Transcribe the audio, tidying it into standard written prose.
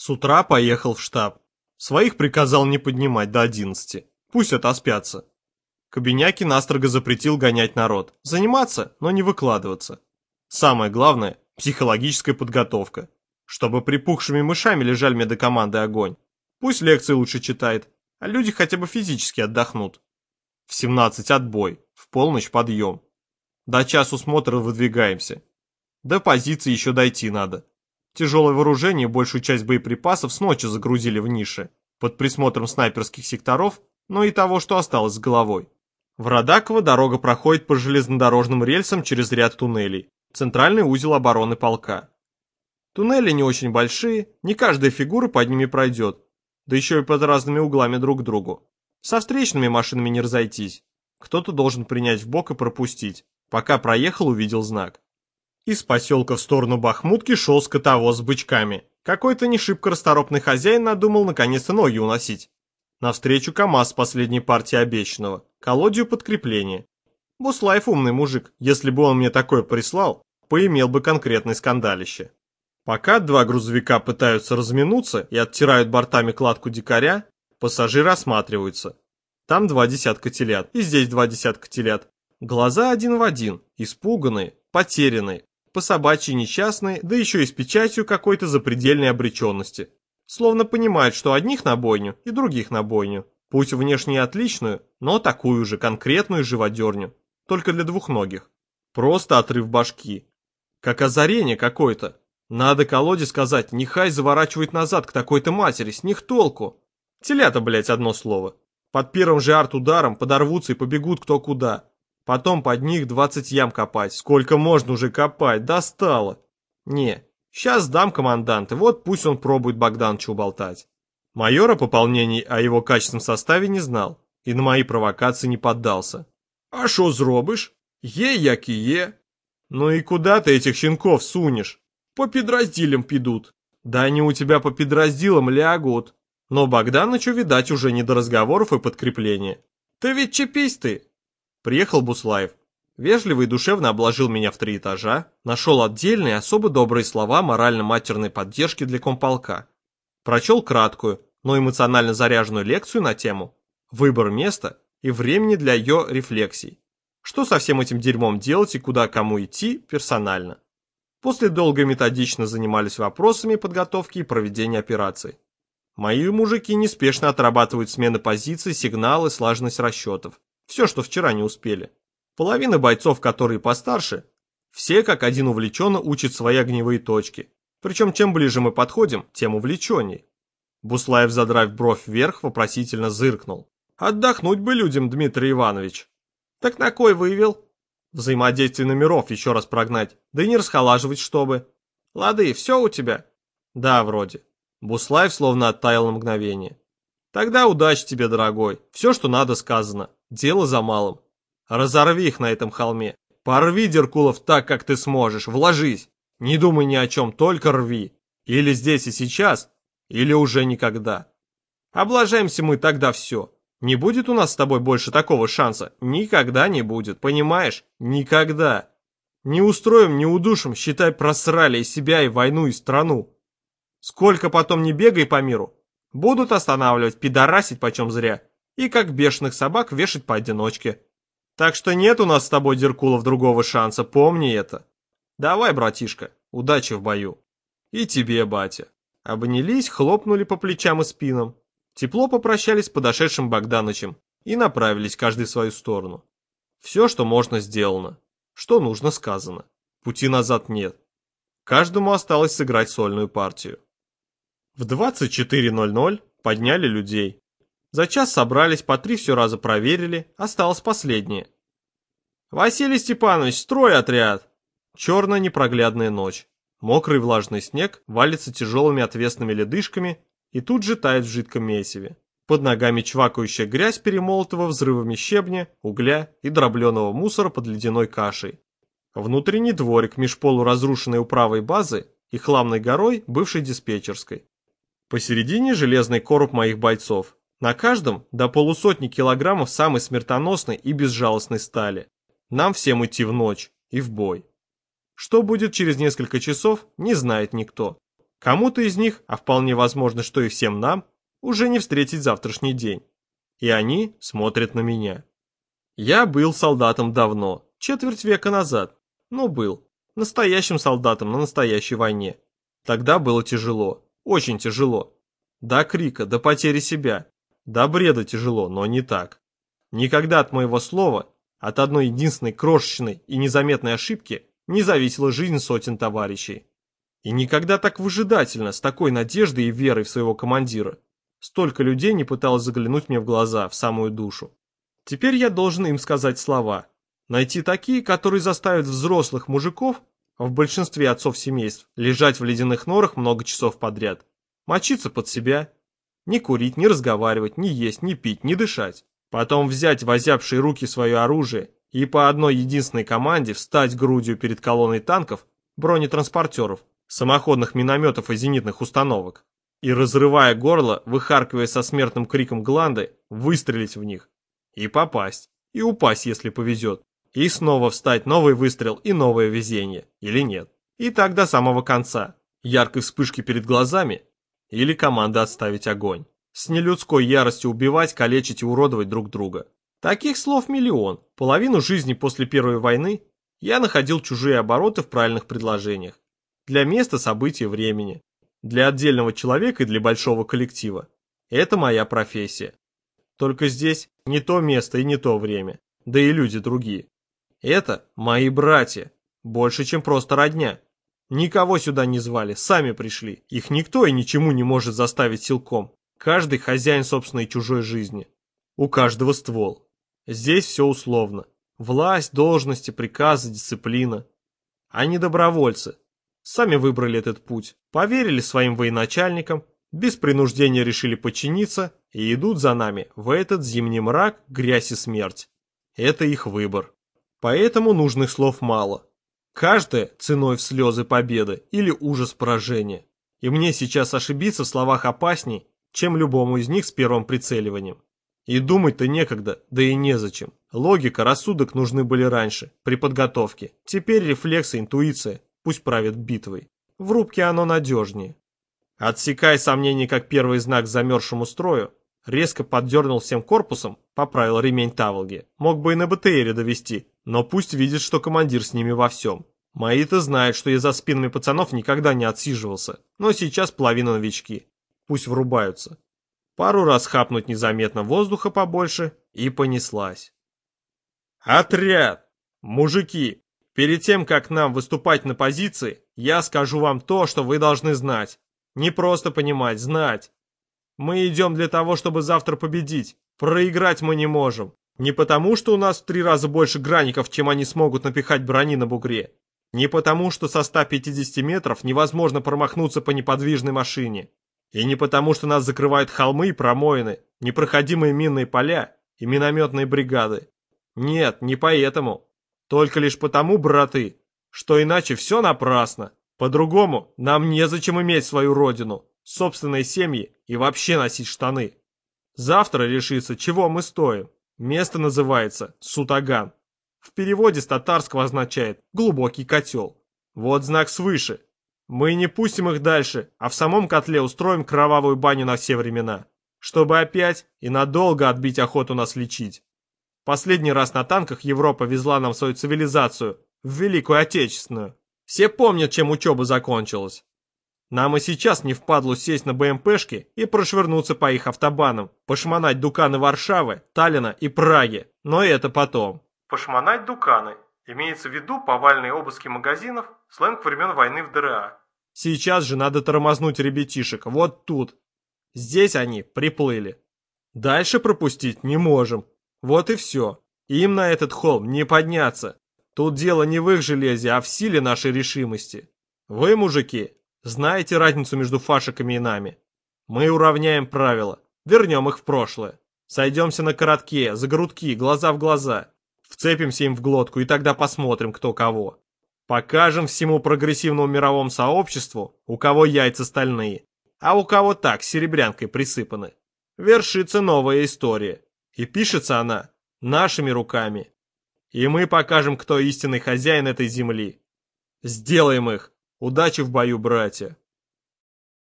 С утра поехал в штаб. Своих приказал не поднимать до 11. Пусть отоспятся. Кобеняки настрого запретил гонять народ. Заниматься, но не выкладываться. Самое главное – психологическая подготовка. Чтобы припухшими мышами лежали медокоманды огонь. Пусть лекции лучше читает, а люди хотя бы физически отдохнут. В 17 отбой, в полночь подъем. До часу смотра выдвигаемся. До позиции еще дойти надо. Тяжелое вооружение, большую часть боеприпасов с ночи загрузили в ниши, под присмотром снайперских секторов, но и того, что осталось с головой. В Радаково дорога проходит по железнодорожным рельсам через ряд туннелей, центральный узел обороны полка. Туннели не очень большие, не каждая фигура под ними пройдет, да еще и под разными углами друг к другу. Со встречными машинами не разойтись, кто-то должен принять в бок и пропустить, пока проехал, увидел знак. Из поселка в сторону Бахмутки шел скотовоз с бычками. Какой-то не шибко расторопный хозяин надумал наконец-то ноги уносить. Навстречу КамАЗ с последней партии обещанного, колодью подкрепление. Буслаев умный мужик, если бы он мне такое прислал, поимел бы конкретное скандалище. Пока два грузовика пытаются разминуться и оттирают бортами кладку дикаря, пассажиры осматриваются. Там 2 десятка телят, и здесь 2 десятка телят. Глаза один в один, испуганные, потерянные, по-собачьи несчастные, да еще и с печатью какой-то запредельной обреченности. Словно понимают, что одних на бойню и других на бойню. Пусть внешне отличную, но такую же конкретную живодерню. Только для двухногих. Просто отрыв башки. Как озарение какое-то. Надо колоде сказать, нехай заворачивает назад к такой-то матери, с них толку. Телята, блять, одно слово. Под первым же арт-ударом подорвутся и побегут кто куда. Потом под них 20 ям копать. Сколько можно уже копать? Достало. Не, сейчас сдам команданта, вот пусть он пробует Богдановича уболтать. Майор о пополнении о его качественном составе не знал и на мои провокации не поддался. А шо зробиш? Є, як і є. Ну и куда ты этих щенков сунешь? По подразделам пидут. Да они у тебя по подразделам лягут. Но Богдановичу, видать, уже не до разговоров и подкрепления. Ты ведь чипись ты. Приехал Буслаев. Вежливо и душевно обложил меня в 3 этажа, нашел отдельные особо добрые слова морально-матерной поддержки для комполка. Прочел краткую, но эмоционально заряженную лекцию на тему «Выбор места и времени для ее рефлексий». Что со всем этим дерьмом делать и куда кому идти персонально. После долго и методично занимались вопросами подготовки и проведения операций. Мои мужики неспешно отрабатывают смены позиций, сигналы, слаженность расчетов. Все, что вчера не успели. Половина бойцов, которые постарше, все как один увлеченно учат свои огневые точки. Причем чем ближе мы подходим, тем увлеченней. Буслаев, задрав бровь вверх, вопросительно зыркнул. Отдохнуть бы людям, Дмитрий Иванович. Так на кой вывел? Взаимодействие номеров еще раз прогнать, да и не расхолаживать, чтобы. Лады, все у тебя? Да, вроде. Буслаев словно оттаял на мгновение. Тогда удачи тебе, дорогой. Все, что надо, сказано. Дело за малым. Разорви их на этом холме. Порви, Деркулов, так, как ты сможешь. Вложись. Не думай ни о чем, только рви. Или здесь и сейчас, или уже никогда. Облажаемся мы, тогда все. Не будет у нас с тобой больше такого шанса. Никогда не будет, понимаешь? Никогда. Не устроим, не удушим, считай, просрали и себя, и войну, и страну. Сколько потом не бегай по миру. Будут останавливать, пидорасить почем зря. И как бешеных собак вешать поодиночке. Так что нет у нас с тобой, Деркулов, другого шанса, помни это. Давай, братишка, удачи в бою. И тебе, батя. Обнялись, хлопнули по плечам и спинам. Тепло попрощались с подошедшим Богданычем и направились каждый в свою сторону. Все, что можно, сделано. Что нужно, сказано. Пути назад нет. Каждому осталось сыграть сольную партию. В 24:00 подняли людей. За час собрались, по 3 все раза проверили, осталось последнее. «Василий Степанович, строй отряд!» Черная непроглядная ночь. Мокрый влажный снег валится тяжелыми отвесными ледышками и тут же тает в жидком месиве. Под ногами чвакающая грязь, перемолотого взрывами щебня, угля и дробленого мусора под ледяной кашей. Внутренний дворик меж полуразрушенной управой базы и хламной горой бывшей диспетчерской. Посередине железный короб моих бойцов. На каждом до полусотни килограммов самой смертоносной и безжалостной стали. Нам всем идти в ночь и в бой. Что будет через несколько часов, не знает никто. Кому-то из них, а вполне возможно, что и всем нам, уже не встретить завтрашний день. И они смотрят на меня. Я был солдатом давно, четверть века назад, но был настоящим солдатом на настоящей войне. Тогда было тяжело, очень тяжело. До крика, до потери себя, до бреда тяжело, но не так. Никогда от моего слова, от одной единственной крошечной и незаметной ошибки не зависела жизнь сотен товарищей. И никогда так выжидательно, с такой надеждой и верой в своего командира, столько людей не пыталось заглянуть мне в глаза, в самую душу. Теперь я должен им сказать слова. Найти такие, которые заставят взрослых мужиков, в большинстве отцов семейств, лежать в ледяных норах много часов подряд. Мочиться под себя. Не курить, не разговаривать, не есть, не пить, не дышать. Потом взять в озябшие руки свое оружие и по одной единственной команде встать грудью перед колонной танков, бронетранспортеров, самоходных минометов и зенитных установок. И, разрывая горло, выхаркивая со смертным криком гланды, выстрелить в них. И попасть. И упасть, если повезет. И снова встать, новый выстрел и новое везение. Или нет. И так до самого конца. Яркой вспышки перед глазами. Или команда отставить огонь. С нелюдской яростью убивать, калечить и уродовать друг друга. Таких слов миллион. Половину жизни после Первой войны я находил чужие обороты в правильных предложениях. Для места, событий, времени. Для отдельного человека и для большого коллектива. Это моя профессия. Только здесь не то место и не то время. Да и люди другие. Это мои братья. Больше, чем просто родня. Никого сюда не звали, сами пришли. Их никто и ничему не может заставить силком. Каждый хозяин собственной и чужой жизни. У каждого ствол. Здесь все условно. Власть, должности, приказы, дисциплина. Они добровольцы. Сами выбрали этот путь. Поверили своим военачальникам. Без принуждения решили подчиниться. И идут за нами в этот зимний мрак, грязь и смерть. Это их выбор. Поэтому нужных слов мало. Каждое ценой в слезы победы или ужас поражения. И мне сейчас ошибиться в словах опасней, чем любому из них с первым прицеливанием. И думать-то некогда, да и незачем. Логика, рассудок нужны были раньше, при подготовке. Теперь рефлексы, интуиция, пусть правят битвой. В рубке оно надежнее. Отсекая сомнения как первый знак замерзшему строю, резко поддернул всем корпусом, поправил ремень таволги. Мог бы и на БТРе довести, но пусть видит, что командир с ними во всем. Мои-то знают, что я за спинами пацанов никогда не отсиживался, но сейчас половина новички. Пусть врубаются. Пару раз хапнуть незаметно воздуха побольше, и понеслась. Отряд! Мужики, перед тем, как нам выступать на позиции, я скажу вам то, что вы должны знать. Не просто понимать, знать. Мы идем для того, чтобы завтра победить. Проиграть мы не можем. Не потому, что у нас в 3 раза больше гранников, чем они смогут напихать брони на бугре. Не потому, что со 150 метров невозможно промахнуться по неподвижной машине. И не потому, что нас закрывают холмы и промоины, непроходимые минные поля и минометные бригады. Нет, не поэтому. Только лишь потому, браты, что иначе все напрасно. По-другому нам незачем иметь свою родину, собственные семьи и вообще носить штаны. Завтра решится, чего мы стоим. Место называется Сутаган. В переводе с татарского означает «глубокий котел». Вот знак свыше. Мы не пустим их дальше, а в самом котле устроим кровавую баню на все времена, чтобы опять и надолго отбить охоту нас лечить. Последний раз на танках Европа везла нам свою цивилизацию, в Великую Отечественную. Все помнят, чем учеба закончилась. Нам и сейчас не впадлу сесть на БМПшки и прошвырнуться по их автобанам, пошмонать дуканы Варшавы, Таллина и Праги, но это потом. Пошмонать дуканы. Имеется в виду повальные обыски магазинов, сленг времен войны в ДРА. Сейчас же надо тормознуть ребятишек, вот тут. Здесь они приплыли. Дальше пропустить не можем. Вот и все. Им на этот холм не подняться. Тут дело не в их железе, а в силе нашей решимости. Вы, мужики, знаете разницу между фашиками и нами. Мы уравняем правила, вернем их в прошлое. Сойдемся на коротке, за грудки, глаза в глаза. Вцепимся им в глотку и тогда посмотрим, кто кого. Покажем всему прогрессивному мировому сообществу, у кого яйца стальные, а у кого так, серебрянкой присыпаны. Вершится новая история. И пишется она нашими руками. И мы покажем, кто истинный хозяин этой земли. Сделаем их. Удачи в бою, братья.